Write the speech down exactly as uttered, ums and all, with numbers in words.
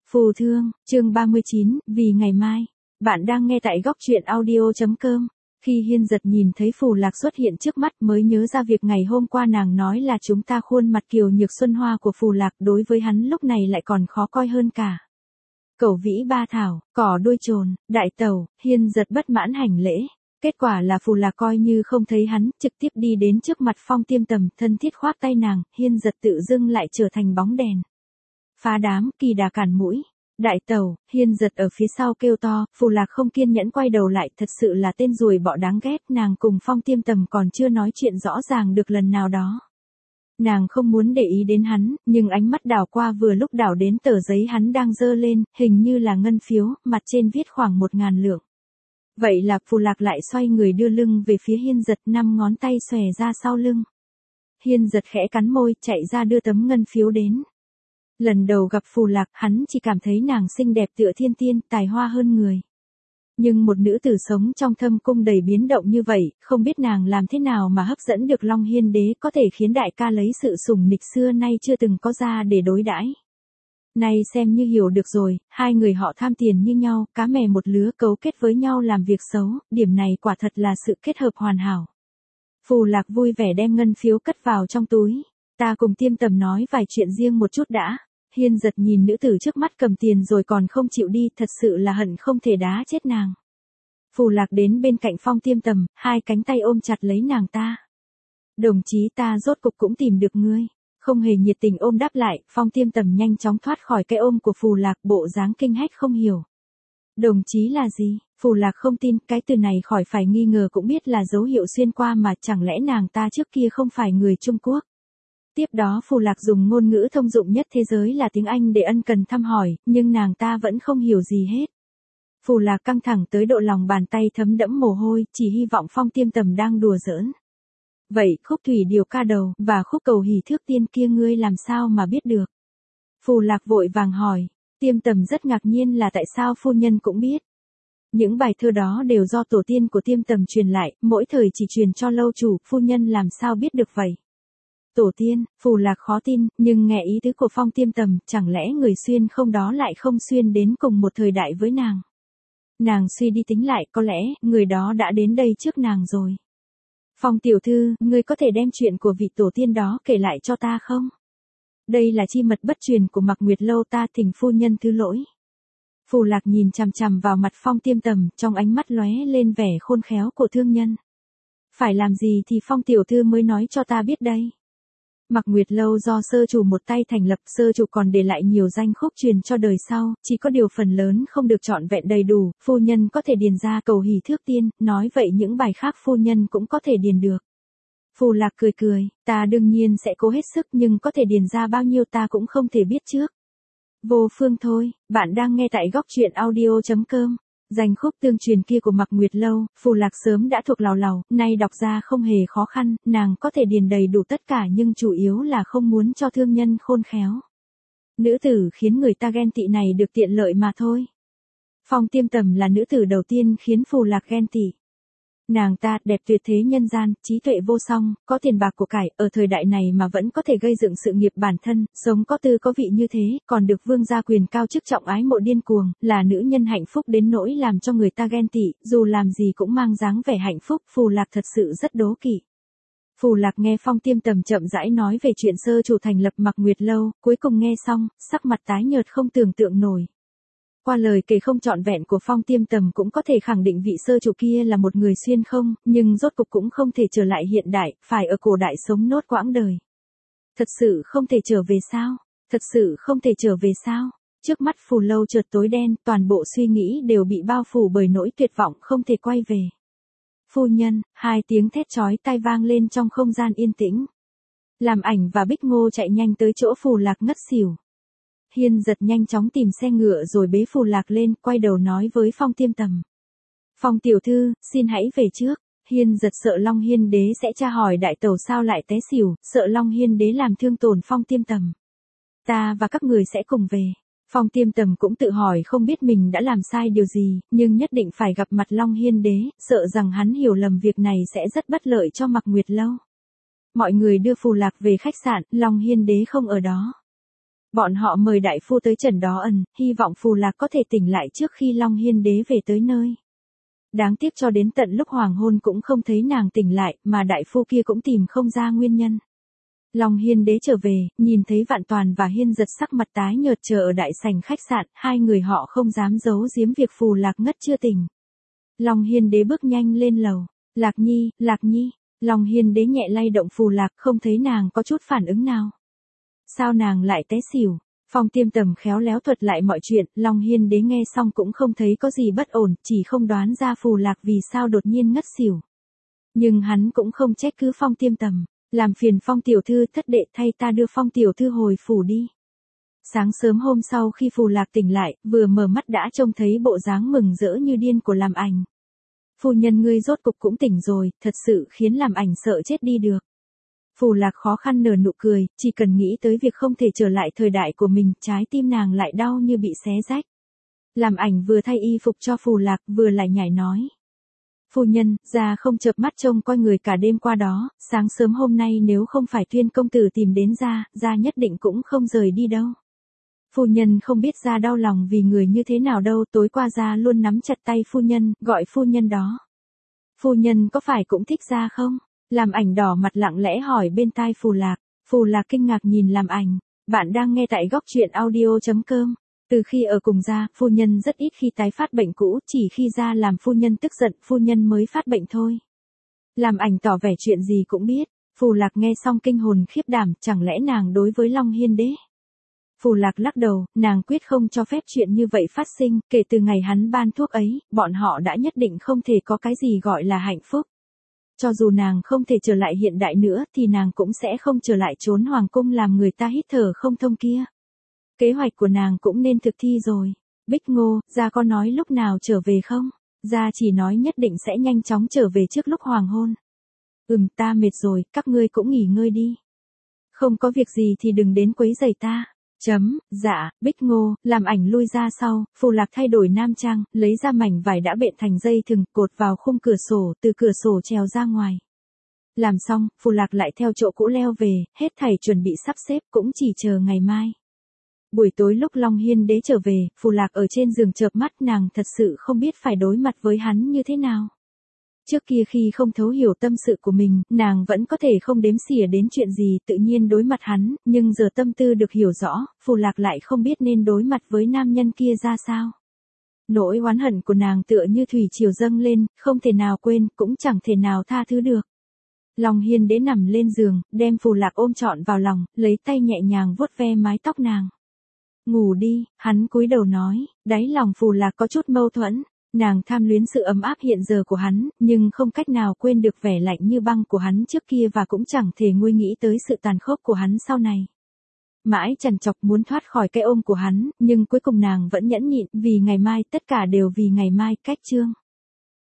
Phù thương, chương ba mươi chín, vì ngày mai. Bạn đang nghe tại góc truyện audio chấm com. Khi Hiên Giật nhìn thấy Phù Lạc xuất hiện trước mắt mới nhớ ra việc ngày hôm qua nàng nói là chúng ta khuôn mặt kiều nhược xuân hoa của Phù Lạc đối với hắn lúc này lại còn khó coi hơn cả. Cẩu vĩ ba thảo, cỏ đuôi trồn, đại tẩu, Hiên Giật bất mãn hành lễ. Kết quả là Phù Lạc coi như không thấy hắn, trực tiếp đi đến trước mặt Phong Tiêm Tầm, thân thiết khoác tay nàng, Hiên Giật tự dưng lại trở thành bóng đèn. Phá đám, kỳ đà cản mũi. Đại tẩu, Hiên Giật ở phía sau kêu to, Phù Lạc không kiên nhẫn quay đầu lại, thật sự là tên ruồi bọ đáng ghét, nàng cùng Phong Tiêm Tầm còn chưa nói chuyện rõ ràng được lần nào đó. Nàng không muốn để ý đến hắn, nhưng ánh mắt đảo qua vừa lúc đảo đến tờ giấy hắn đang dơ lên, hình như là ngân phiếu, mặt trên viết khoảng một ngàn lượng. Vậy là Phù Lạc lại xoay người đưa lưng về phía Hiên Giật, năm ngón tay xòe ra sau lưng. Hiên Giật khẽ cắn môi, chạy ra đưa tấm ngân phiếu đến. Lần đầu gặp Phù Lạc, hắn chỉ cảm thấy nàng xinh đẹp tựa thiên tiên, tài hoa hơn người. Nhưng một nữ tử sống trong thâm cung đầy biến động như vậy, không biết nàng làm thế nào mà hấp dẫn được Long Hiên Đế, có thể khiến đại ca lấy sự sủng nịch xưa nay chưa từng có ra để đối đãi. Nay xem như hiểu được rồi, hai người họ tham tiền như nhau, cá mè một lứa, cấu kết với nhau làm việc xấu, điểm này quả thật là sự kết hợp hoàn hảo. Phù Lạc vui vẻ đem ngân phiếu cất vào trong túi. Ta cùng Tiêm Tầm nói vài chuyện riêng một chút đã. Hiên Giật nhìn nữ tử trước mắt cầm tiền rồi còn không chịu đi, thật sự là hận không thể đá chết nàng. Phù Lạc đến bên cạnh Phong Tiêm Tầm, hai cánh tay ôm chặt lấy nàng ta. Đồng chí, ta rốt cục cũng tìm được ngươi. Không hề nhiệt tình ôm đáp lại, Phong Tiêm Tầm nhanh chóng thoát khỏi cái ôm của Phù Lạc, bộ dáng kinh hách không hiểu. Đồng chí là gì? Phù Lạc không tin, cái từ này khỏi phải nghi ngờ cũng biết là dấu hiệu xuyên qua mà, chẳng lẽ nàng ta trước kia không phải người Trung Quốc. Tiếp đó Phù Lạc dùng ngôn ngữ thông dụng nhất thế giới là tiếng Anh để ân cần thăm hỏi, nhưng nàng ta vẫn không hiểu gì hết. Phù Lạc căng thẳng tới độ lòng bàn tay thấm đẫm mồ hôi, chỉ hy vọng Phong Tiêm Tầm đang đùa giỡn. Vậy khúc thủy điều ca đầu và khúc cầu hỷ thước tiên kia ngươi làm sao mà biết được? Phù Lạc vội vàng hỏi. Tiêm Tầm rất ngạc nhiên là tại sao phu nhân cũng biết. Những bài thơ đó đều do tổ tiên của Tiêm Tầm truyền lại, mỗi thời chỉ truyền cho lâu chủ, phu nhân làm sao biết được vậy? Tổ tiên, Phù Lạc khó tin, nhưng nghe ý tứ của Phong Tiêm Tầm, chẳng lẽ người xuyên không đó lại không xuyên đến cùng một thời đại với nàng? Nàng suy đi tính lại, có lẽ, người đó đã đến đây trước nàng rồi. Phong tiểu thư, ngươi có thể đem chuyện của vị tổ tiên đó kể lại cho ta không? Đây là chi mật bất truyền của Mạc Nguyệt Lâu, ta thỉnh phu nhân thứ lỗi. Phù Lạc nhìn chằm chằm vào mặt Phong Tiêm Tầm, trong ánh mắt lóe lên vẻ khôn khéo của thương nhân. Phải làm gì thì Phong tiểu thư mới nói cho ta biết đây. Mạc Nguyệt Lâu do sơ chủ một tay thành lập, sơ chủ còn để lại nhiều danh khúc truyền cho đời sau, chỉ có điều phần lớn không được trọn vẹn đầy đủ, phu nhân có thể điền ra cầu hỷ thước tiên, nói vậy những bài khác phu nhân cũng có thể điền được. Phù Lạc cười cười, ta đương nhiên sẽ cố hết sức nhưng có thể điền ra bao nhiêu ta cũng không thể biết trước. Vô phương thôi, bạn đang nghe tại góc truyện audio chấm com. Danh khúc tương truyền kia của Mạc Nguyệt Lâu, Phù Lạc sớm đã thuộc lào lào, nay đọc ra không hề khó khăn, nàng có thể điền đầy đủ tất cả nhưng chủ yếu là không muốn cho thương nhân khôn khéo. Nữ tử khiến người ta ghen tị này được tiện lợi mà thôi. Phong Tiêm Tầm là nữ tử đầu tiên khiến Phù Lạc ghen tị. Nàng ta đẹp tuyệt thế nhân gian, trí tuệ vô song, có tiền bạc của cải, ở thời đại này mà vẫn có thể gây dựng sự nghiệp bản thân, sống có tư có vị như thế, còn được vương gia quyền cao chức trọng ái mộ điên cuồng, là nữ nhân hạnh phúc đến nỗi làm cho người ta ghen tị, dù làm gì cũng mang dáng vẻ hạnh phúc, Phù Lạc thật sự rất đố kỵ. Phù Lạc nghe Phong Tiêm Tầm chậm rãi nói về chuyện sơ chủ thành lập Mạc Nguyệt Lâu, cuối cùng nghe xong, sắc mặt tái nhợt không tưởng tượng nổi. Qua lời kể không trọn vẹn của Phong Tiêm Tầm cũng có thể khẳng định vị sơ chủ kia là một người xuyên không, nhưng rốt cục cũng không thể trở lại hiện đại, phải ở cổ đại sống nốt quãng đời. Thật sự không thể trở về sao? Thật sự không thể trở về sao? Trước mắt Phù Lâu chợt tối đen, toàn bộ suy nghĩ đều bị bao phủ bởi nỗi tuyệt vọng không thể quay về. Phu nhân, hai tiếng thét chói tai vang lên trong không gian yên tĩnh. Làm Ảnh và Bích Ngô chạy nhanh tới chỗ Phù Lạc ngất xỉu. Hiên Giật nhanh chóng tìm xe ngựa rồi bế Phù Lạc lên, quay đầu nói với Phong Tiêm Tầm. Phong tiểu thư, xin hãy về trước. Hiên Giật sợ Long Hiên Đế sẽ tra hỏi đại tẩu sao lại té xỉu, sợ Long Hiên Đế làm thương tổn Phong Tiêm Tầm. Ta và các người sẽ cùng về. Phong Tiêm Tầm cũng tự hỏi không biết mình đã làm sai điều gì, nhưng nhất định phải gặp mặt Long Hiên Đế, sợ rằng hắn hiểu lầm việc này sẽ rất bất lợi cho Mạc Nguyệt Lâu. Mọi người đưa Phù Lạc về khách sạn, Long Hiên Đế không ở đó. Bọn họ mời đại phu tới trần đó ẩn, hy vọng Phù Lạc có thể tỉnh lại trước khi Long Hiên đế về tới nơi. Đáng tiếc cho đến tận lúc hoàng hôn cũng không thấy nàng tỉnh lại, mà đại phu kia cũng tìm không ra nguyên nhân. Long Hiên đế trở về, nhìn thấy Vạn Toàn và Hiên Giật sắc mặt tái nhợt chờ ở đại sảnh khách sạn, hai người họ không dám giấu giếm việc Phù Lạc ngất chưa tỉnh. Long Hiên đế bước nhanh lên lầu. Lạc Nhi, Lạc Nhi. Long Hiên đế nhẹ lay động Phù Lạc, không thấy nàng có chút phản ứng nào. Sao nàng lại té xỉu? Phong Tiêm Tầm khéo léo thuật lại mọi chuyện, Long Hiên đế nghe xong cũng không thấy có gì bất ổn, chỉ không đoán ra Phù Lạc vì sao đột nhiên ngất xỉu. Nhưng hắn cũng không trách cứ Phong Tiêm Tầm, làm phiền Phong tiểu thư thất đệ thay ta đưa Phong tiểu thư hồi phủ đi. Sáng sớm hôm sau khi Phù Lạc tỉnh lại, vừa mở mắt đã trông thấy bộ dáng mừng rỡ như điên của Làm Ảnh. Phu nhân ngươi rốt cục cũng tỉnh rồi, thật sự khiến Làm Ảnh sợ chết đi được. Phù Lạc khó khăn nở nụ cười, chỉ cần nghĩ tới việc không thể trở lại thời đại của mình, trái tim nàng lại đau như bị xé rách. Làm Ảnh vừa thay y phục cho Phù Lạc, vừa lại nhảy nói. Phu nhân, gia không chợp mắt trông coi người cả đêm qua đó, sáng sớm hôm nay nếu không phải Tuyên công tử tìm đến gia, gia nhất định cũng không rời đi đâu. Phu nhân không biết gia đau lòng vì người như thế nào đâu, tối qua gia luôn nắm chặt tay phu nhân, gọi phu nhân đó. Phu nhân có phải cũng thích gia không? Làm Ảnh đỏ mặt lặng lẽ hỏi bên tai Phù Lạc. Phù Lạc kinh ngạc nhìn Làm Ảnh. Bạn đang nghe tại góc truyện audio chấm com. Từ khi ở cùng gia, phu nhân rất ít khi tái phát bệnh cũ, chỉ khi gia làm phu nhân tức giận, phu nhân mới phát bệnh thôi. Làm Ảnh tỏ vẻ chuyện gì cũng biết. Phù Lạc nghe xong kinh hồn khiếp đảm, chẳng lẽ nàng đối với Long Hiên đế? Phù Lạc lắc đầu, nàng quyết không cho phép chuyện như vậy phát sinh, kể từ ngày hắn ban thuốc ấy, bọn họ đã nhất định không thể có cái gì gọi là hạnh phúc. Cho dù nàng không thể trở lại hiện đại nữa thì nàng cũng sẽ không trở lại trốn hoàng cung làm người ta hít thở không thông kia. Kế hoạch của nàng cũng nên thực thi rồi. Bích Ngô, gia có nói lúc nào trở về không? Gia chỉ nói nhất định sẽ nhanh chóng trở về trước lúc hoàng hôn. Ừm, ta mệt rồi, các ngươi cũng nghỉ ngơi đi. Không có việc gì thì đừng đến quấy rầy ta. Chấm, dạ, Bích Ngô, Làm Ảnh lui ra sau, Phù Lạc thay đổi nam trang, lấy ra mảnh vải đã bện thành dây thừng, cột vào khung cửa sổ, từ cửa sổ trèo ra ngoài. Làm xong, Phù Lạc lại theo chỗ cũ leo về, hết thảy chuẩn bị sắp xếp cũng chỉ chờ ngày mai. Buổi tối lúc Long Hiên đế trở về, Phù Lạc ở trên giường chợp mắt, nàng thật sự không biết phải đối mặt với hắn như thế nào. Trước kia khi không thấu hiểu tâm sự của mình, nàng vẫn có thể không đếm xỉa đến chuyện gì tự nhiên đối mặt hắn, nhưng giờ tâm tư được hiểu rõ, Phù Lạc lại không biết nên đối mặt với nam nhân kia ra sao. Nỗi oán hận của nàng tựa như thủy triều dâng lên, không thể nào quên, cũng chẳng thể nào tha thứ được. Long Hiên đế nằm lên giường, đem Phù Lạc ôm trọn vào lòng, lấy tay nhẹ nhàng vuốt ve mái tóc nàng. Ngủ đi, hắn cúi đầu nói, đáy lòng Phù Lạc có chút mâu thuẫn. Nàng tham luyến sự ấm áp hiện giờ của hắn, nhưng không cách nào quên được vẻ lạnh như băng của hắn trước kia và cũng chẳng thể nguôi nghĩ tới sự tàn khốc của hắn sau này. Mãi trằn trọc muốn thoát khỏi cái ôm của hắn, nhưng cuối cùng nàng vẫn nhẫn nhịn, vì ngày mai, tất cả đều vì ngày mai. Cách chương.